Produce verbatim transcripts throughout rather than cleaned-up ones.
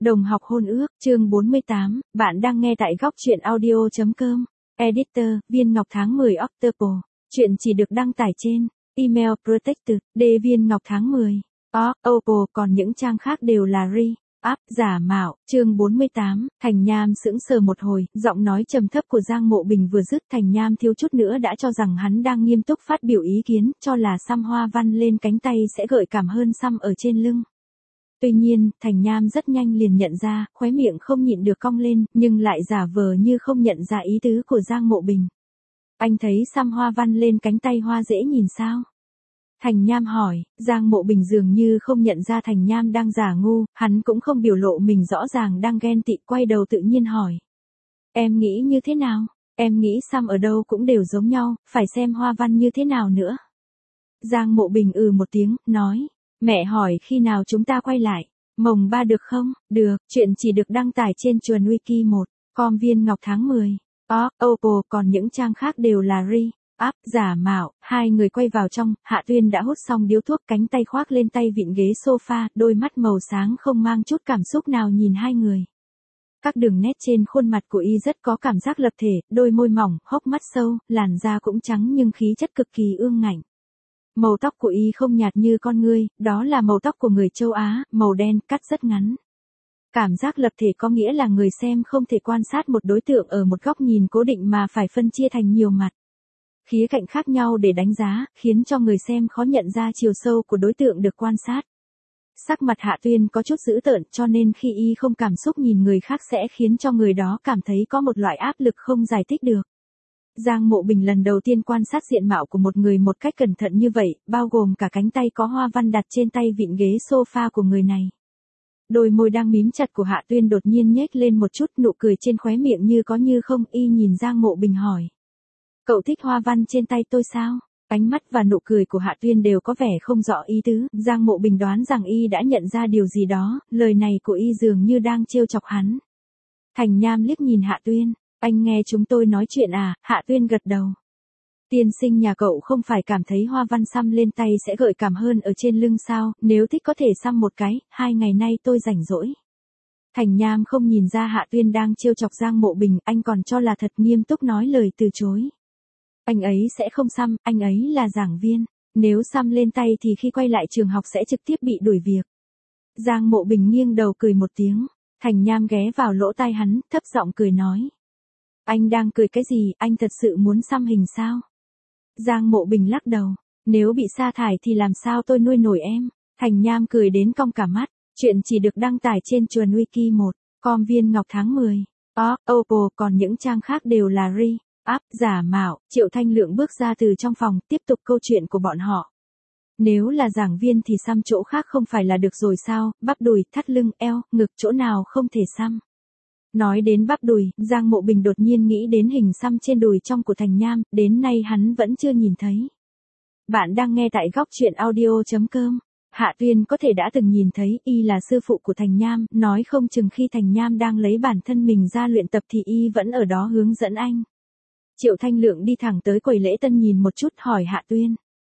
Đồng học hôn ước, chương bốn mươi tám, bạn đang nghe tại góc truyện audio chấm com. Editor, Viên Ngọc tháng mười October. Chuyện chỉ được đăng tải trên email protected, D Viên Ngọc tháng mười. Oppo, còn những trang khác đều là re. Áp, giả mạo, chương bốn mươi tám, Thành Nham sững sờ một hồi, giọng nói trầm thấp của Giang Mộ Bình vừa dứt, Thành Nham thiếu chút nữa đã cho rằng hắn đang nghiêm túc phát biểu ý kiến, cho là xăm hoa văn lên cánh tay sẽ gợi cảm hơn xăm ở trên lưng. Tuy nhiên, Thành Nham rất nhanh liền nhận ra, khóe miệng không nhịn được cong lên, nhưng lại giả vờ như không nhận ra ý tứ của Giang Mộ Bình. Anh thấy xăm hoa văn lên cánh tay hoa dễ nhìn sao? Thành Nham hỏi. Giang Mộ Bình dường như không nhận ra Thành Nham đang giả ngu, hắn cũng không biểu lộ mình rõ ràng đang ghen tị, quay đầu tự nhiên hỏi. Em nghĩ như thế nào? Em nghĩ xăm ở đâu cũng đều giống nhau, phải xem hoa văn như thế nào nữa. Giang Mộ Bình ừ một tiếng, nói. Mẹ hỏi khi nào chúng ta quay lại. Mồng ba được không? Được, chuyện chỉ được đăng tải trên chuồn wiki một. Com Viên Ngọc tháng mười. Oppo, còn những trang khác đều là re. Áp, giả mạo. Hai người quay vào trong, Hạ Tuyên đã hút xong điếu thuốc, cánh tay khoác lên tay vịn ghế sofa, đôi mắt màu sáng không mang chút cảm xúc nào nhìn hai người. Các đường nét trên khuôn mặt của y rất có cảm giác lập thể, đôi môi mỏng, hốc mắt sâu, làn da cũng trắng nhưng khí chất cực kỳ ương ngạnh. Màu tóc của y không nhạt như con ngươi, đó là màu tóc của người châu Á, màu đen, cắt rất ngắn. Cảm giác lập thể có nghĩa là người xem không thể quan sát một đối tượng ở một góc nhìn cố định mà phải phân chia thành nhiều mặt, khía cạnh khác nhau để đánh giá, khiến cho người xem khó nhận ra chiều sâu của đối tượng được quan sát. Sắc mặt Hạ Tuyên có chút dữ tợn, cho nên khi y không cảm xúc nhìn người khác sẽ khiến cho người đó cảm thấy có một loại áp lực không giải thích được. Giang Mộ Bình lần đầu tiên quan sát diện mạo của một người một cách cẩn thận như vậy, bao gồm cả cánh tay có hoa văn đặt trên tay vịn ghế sofa của người này. Đôi môi đang mím chặt của Hạ Tuyên đột nhiên nhếch lên một chút, nụ cười trên khóe miệng như có như không, y nhìn Giang Mộ Bình hỏi. Cậu thích hoa văn trên tay tôi sao? Ánh mắt và nụ cười của Hạ Tuyên đều có vẻ không rõ ý tứ, Giang Mộ Bình đoán rằng y đã nhận ra điều gì đó, lời này của y dường như đang trêu chọc hắn. Thành Nham liếc nhìn Hạ Tuyên. Anh nghe chúng tôi nói chuyện à? Hạ Tuyên gật đầu. Tiên sinh nhà cậu không phải cảm thấy hoa văn xăm lên tay sẽ gợi cảm hơn ở trên lưng sao? Nếu thích có thể xăm một cái, hai ngày nay tôi rảnh rỗi. Thành Nham không nhìn ra Hạ Tuyên đang trêu chọc Giang Mộ Bình, anh còn cho là thật nghiêm túc nói lời từ chối. Anh ấy sẽ không xăm, anh ấy là giảng viên. Nếu xăm lên tay thì khi quay lại trường học sẽ trực tiếp bị đuổi việc. Giang Mộ Bình nghiêng đầu cười một tiếng. Thành Nham ghé vào lỗ tai hắn, thấp giọng cười nói. Anh đang cười cái gì, anh thật sự muốn xăm hình sao? Giang Mộ Bình lắc đầu. Nếu bị sa thải thì làm sao tôi nuôi nổi em? Thành Nham cười đến cong cả mắt. Chuyện chỉ được đăng tải trên chuồn wiki một. Com Viên Ngọc tháng mười. Oppo, còn những trang khác đều là re. Áp, giả mạo. Triệu Thanh Lượng bước ra từ trong phòng, tiếp tục câu chuyện của bọn họ. Nếu là giảng viên thì xăm chỗ khác không phải là được rồi sao? Bắp đùi, thắt lưng, eo, ngực, chỗ nào không thể xăm? Nói đến bắp đùi, Giang Mộ Bình đột nhiên nghĩ đến hình xăm trên đùi trong của Thành Nham, đến nay hắn vẫn chưa nhìn thấy. Bạn đang nghe tại góc truyện audio chấm com. Hạ Tuyên có thể đã từng nhìn thấy, y là sư phụ của Thành Nham, nói không chừng khi Thành Nham đang lấy bản thân mình ra luyện tập thì y vẫn ở đó hướng dẫn anh. Triệu Thanh Lượng đi thẳng tới quầy lễ tân nhìn một chút, hỏi Hạ Tuyên.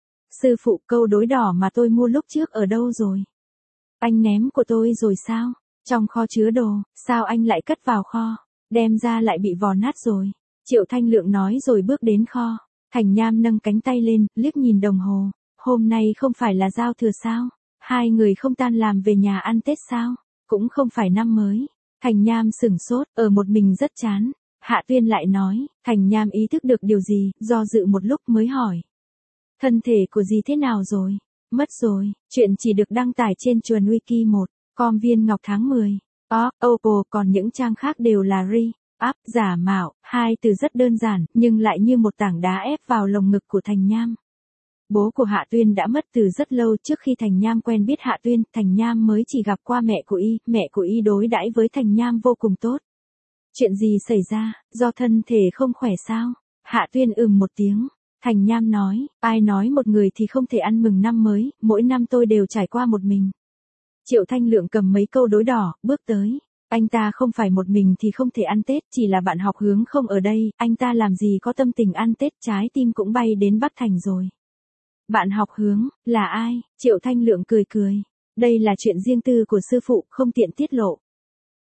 Sư phụ, câu đối đỏ mà tôi mua lúc trước ở đâu rồi? Anh ném của tôi rồi sao? Trong kho chứa đồ, sao anh lại cất vào kho? Đem ra lại bị vò nát rồi. Triệu Thanh Lượng nói rồi bước đến kho. Thành Nham nâng cánh tay lên, liếc nhìn đồng hồ. Hôm nay không phải là giao thừa sao? Hai người không tan làm về nhà ăn Tết sao? Cũng không phải năm mới. Thành Nham sửng sốt, ở một mình rất chán. Hạ Tuyên lại nói. Thành Nham ý thức được điều gì, do dự một lúc mới hỏi. Thân thể của dì thế nào rồi? Mất rồi. Chuyện chỉ được đăng tải trên chuồn wiki một. Com Viên Ngọc tháng mười. Oppo, còn những trang khác đều là re. Áp, giả mạo. Hai từ rất đơn giản, nhưng lại như một tảng đá ép vào lồng ngực của Thành Nham. Bố của Hạ Tuyên đã mất từ rất lâu, trước khi Thành Nham quen biết Hạ Tuyên, Thành Nham mới chỉ gặp qua mẹ của y, mẹ của y đối đãi với Thành Nham vô cùng tốt. Chuyện gì xảy ra, do thân thể không khỏe sao? Hạ Tuyên ừm một tiếng. Thành Nham nói, ai nói một người thì không thể ăn mừng năm mới, mỗi năm tôi đều trải qua một mình. Triệu Thanh Lượng cầm mấy câu đối đỏ, bước tới. Anh ta không phải một mình thì không thể ăn Tết, chỉ là bạn học hướng không ở đây, anh ta làm gì có tâm tình ăn Tết, trái tim cũng bay đến Bắc Thành rồi. Bạn học hướng, là ai? Triệu Thanh Lượng cười cười. Đây là chuyện riêng tư của sư phụ, không tiện tiết lộ.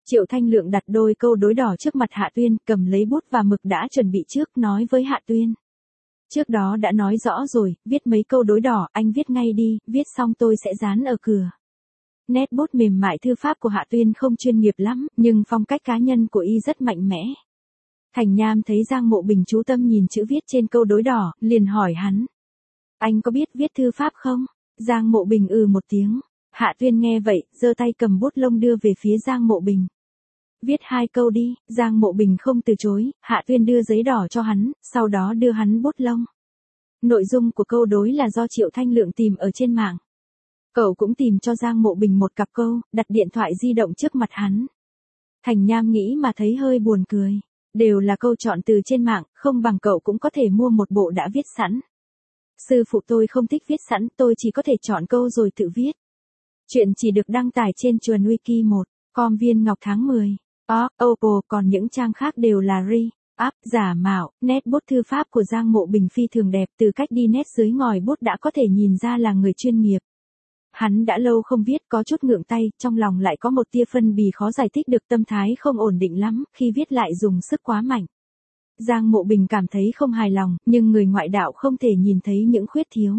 Triệu Thanh Lượng đặt đôi câu đối đỏ trước mặt Hạ Tuyên, cầm lấy bút và mực đã chuẩn bị trước, nói với Hạ Tuyên. Trước đó đã nói rõ rồi, viết mấy câu đối đỏ, anh viết ngay đi, viết xong tôi sẽ dán ở cửa. Nét bút mềm mại thư pháp của Hạ Tuyên không chuyên nghiệp lắm, nhưng phong cách cá nhân của y rất mạnh mẽ. Thành Nham thấy Giang Mộ Bình chú tâm nhìn chữ viết trên câu đối đỏ, liền hỏi hắn. Anh có biết viết thư pháp không? Giang Mộ Bình ừ một tiếng. Hạ Tuyên nghe vậy, giơ tay cầm bút lông đưa về phía Giang Mộ Bình. Viết hai câu đi, Giang Mộ Bình không từ chối, Hạ Tuyên đưa giấy đỏ cho hắn, sau đó đưa hắn bút lông. Nội dung của câu đối là do Triệu Thanh Lượng tìm ở trên mạng. Cậu cũng tìm cho Giang Mộ Bình một cặp câu, đặt điện thoại di động trước mặt hắn. Thành Nham nghĩ mà thấy hơi buồn cười. Đều là câu chọn từ trên mạng, không bằng cậu cũng có thể mua một bộ đã viết sẵn. Sư phụ tôi không thích viết sẵn, tôi chỉ có thể chọn câu rồi tự viết. Chuyện chỉ được đăng tải trên Chuồn Wiki một, com Viên Ngọc tháng mười. O, Oppo, còn những trang khác đều là re-up, giả mạo. Nét bút thư pháp của Giang Mộ Bình phi thường đẹp, từ cách đi nét dưới ngòi bút đã có thể nhìn ra là người chuyên nghiệp. Hắn đã lâu không viết, có chút ngượng tay, trong lòng lại có một tia phân bì khó giải thích được, tâm thái không ổn định lắm, khi viết lại dùng sức quá mạnh. Giang Mộ Bình cảm thấy không hài lòng, nhưng người ngoại đạo không thể nhìn thấy những khuyết thiếu.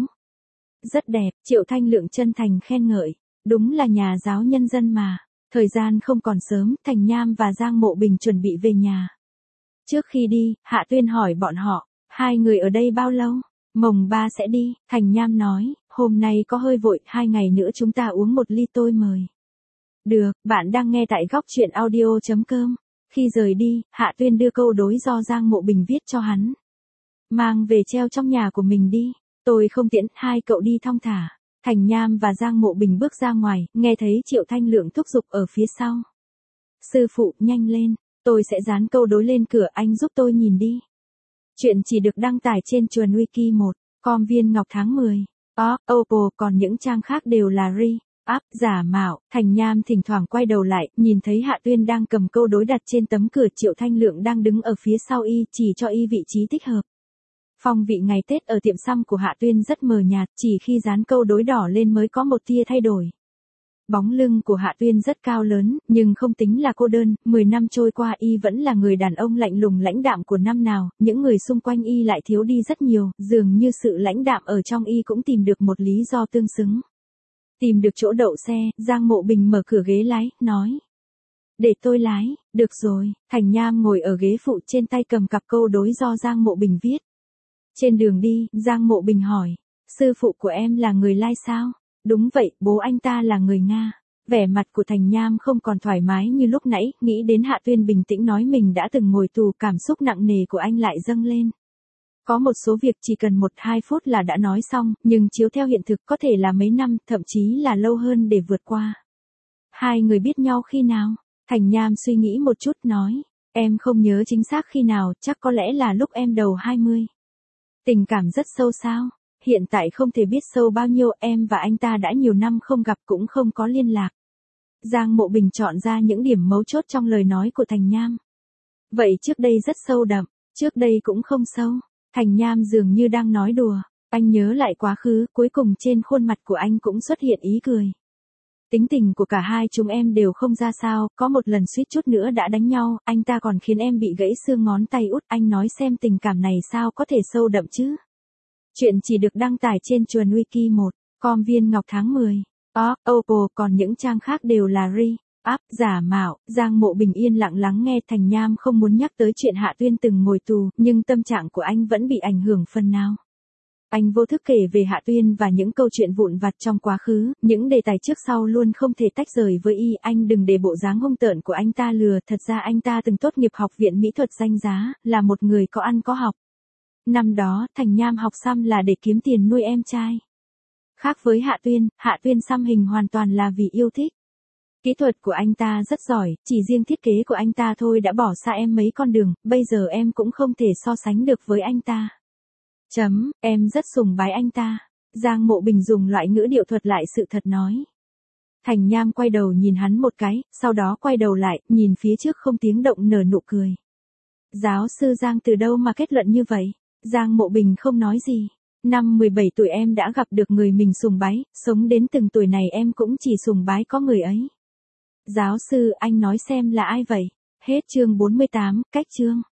Rất đẹp, Triệu Thanh Lượng chân thành khen ngợi. Đúng là nhà giáo nhân dân mà. Thời gian không còn sớm, Thành Nham và Giang Mộ Bình chuẩn bị về nhà. Trước khi đi, Hạ Tuyên hỏi bọn họ, hai người ở đây bao lâu? Mồng ba sẽ đi, Thành Nham nói, hôm nay có hơi vội, hai ngày nữa chúng ta uống một ly tôi mời. Được, bạn đang nghe tại góc truyện audio chấm com. Khi rời đi, Hạ Tuyên đưa câu đối do Giang Mộ Bình viết cho hắn. Mang về treo trong nhà của mình đi, tôi không tiễn, hai cậu đi thong thả. Thành Nham và Giang Mộ Bình bước ra ngoài, nghe thấy Triệu Thanh Lượng thúc giục ở phía sau. Sư phụ, nhanh lên, tôi sẽ dán câu đối lên cửa, anh giúp tôi nhìn đi. Chuyện chỉ được đăng tải trên Chuồn Wiki một, com Viên Ngọc tháng mười. O, Oppo, còn những trang khác đều là re-up, giả mạo. Thành Nham thỉnh thoảng quay đầu lại, nhìn thấy Hạ Tuyên đang cầm câu đối đặt trên tấm cửa, Triệu Thanh Lượng đang đứng ở phía sau y, chỉ cho y vị trí thích hợp. Phong vị ngày Tết ở tiệm xăm của Hạ Tuyên rất mờ nhạt, chỉ khi dán câu đối đỏ lên mới có một tia thay đổi. Bóng lưng của Hạ Tuyên rất cao lớn, nhưng không tính là cô đơn, mười năm trôi qua y vẫn là người đàn ông lạnh lùng lãnh đạm của năm nào, những người xung quanh y lại thiếu đi rất nhiều, dường như sự lãnh đạm ở trong y cũng tìm được một lý do tương xứng. Tìm được chỗ đậu xe, Giang Mộ Bình mở cửa ghế lái, nói. Để tôi lái, được rồi, Thành Nham ngồi ở ghế phụ, trên tay cầm cặp câu đối do Giang Mộ Bình viết. Trên đường đi, Giang Mộ Bình hỏi, sư phụ của em là người Lai sao? Đúng vậy, bố anh ta là người Nga. Vẻ mặt của Thành Nham không còn thoải mái như lúc nãy, nghĩ đến Hạ Tuyên bình tĩnh nói mình đã từng ngồi tù, cảm xúc nặng nề của anh lại dâng lên. Có một số việc chỉ cần một hai phút là đã nói xong, nhưng chiếu theo hiện thực có thể là mấy năm, thậm chí là lâu hơn để vượt qua. Hai người biết nhau khi nào? Thành Nham suy nghĩ một chút nói, em không nhớ chính xác khi nào, chắc có lẽ là lúc em đầu hai mươi. Tình cảm rất sâu sao? Hiện tại không thể biết sâu bao nhiêu, em và anh ta đã nhiều năm không gặp cũng không có liên lạc. Giang Mộ Bình chọn ra những điểm mấu chốt trong lời nói của Thành Nham. Vậy trước đây rất sâu đậm, trước đây cũng không sâu. Thành Nham dường như đang nói đùa. Anh nhớ lại quá khứ, cuối cùng trên khuôn mặt của anh cũng xuất hiện ý cười. Tính tình của cả hai chúng em đều không ra sao, có một lần suýt chút nữa đã đánh nhau, anh ta còn khiến em bị gãy xương ngón tay út, anh nói xem tình cảm này sao có thể sâu đậm chứ. Chuyện chỉ được đăng tải trên Chuồn Wiki một, com Viên Ngọc tháng mười. O, Oppo, còn những trang khác đều là re-up, giả mạo. Giang Mộ Bình yên lặng lắng nghe, Thành Nham không muốn nhắc tới chuyện Hạ Tuyên từng ngồi tù, nhưng tâm trạng của anh vẫn bị ảnh hưởng phần nào. Anh vô thức kể về Hạ Tuyên và những câu chuyện vụn vặt trong quá khứ, những đề tài trước sau luôn không thể tách rời với y, anh đừng để bộ dáng hung tợn của anh ta lừa, thật ra anh ta từng tốt nghiệp học viện mỹ thuật danh giá, là một người có ăn có học. Năm đó, Thành Nham học xăm là để kiếm tiền nuôi em trai. Khác với Hạ Tuyên, Hạ Tuyên xăm hình hoàn toàn là vì yêu thích. Kỹ thuật của anh ta rất giỏi, chỉ riêng thiết kế của anh ta thôi đã bỏ xa em mấy con đường, bây giờ em cũng không thể so sánh được với anh ta. Chấm, em rất sùng bái anh ta. Giang Mộ Bình dùng loại ngữ điệu thuật lại sự thật nói. Thành Nham quay đầu nhìn hắn một cái, sau đó quay đầu lại, nhìn phía trước không tiếng động nở nụ cười. Giáo sư Giang từ đâu mà kết luận như vậy? Giang Mộ Bình không nói gì. Năm mười bảy tuổi em đã gặp được người mình sùng bái, sống đến từng tuổi này em cũng chỉ sùng bái có người ấy. Giáo sư, anh nói xem là ai vậy? Hết chương bốn mươi tám, cách chương.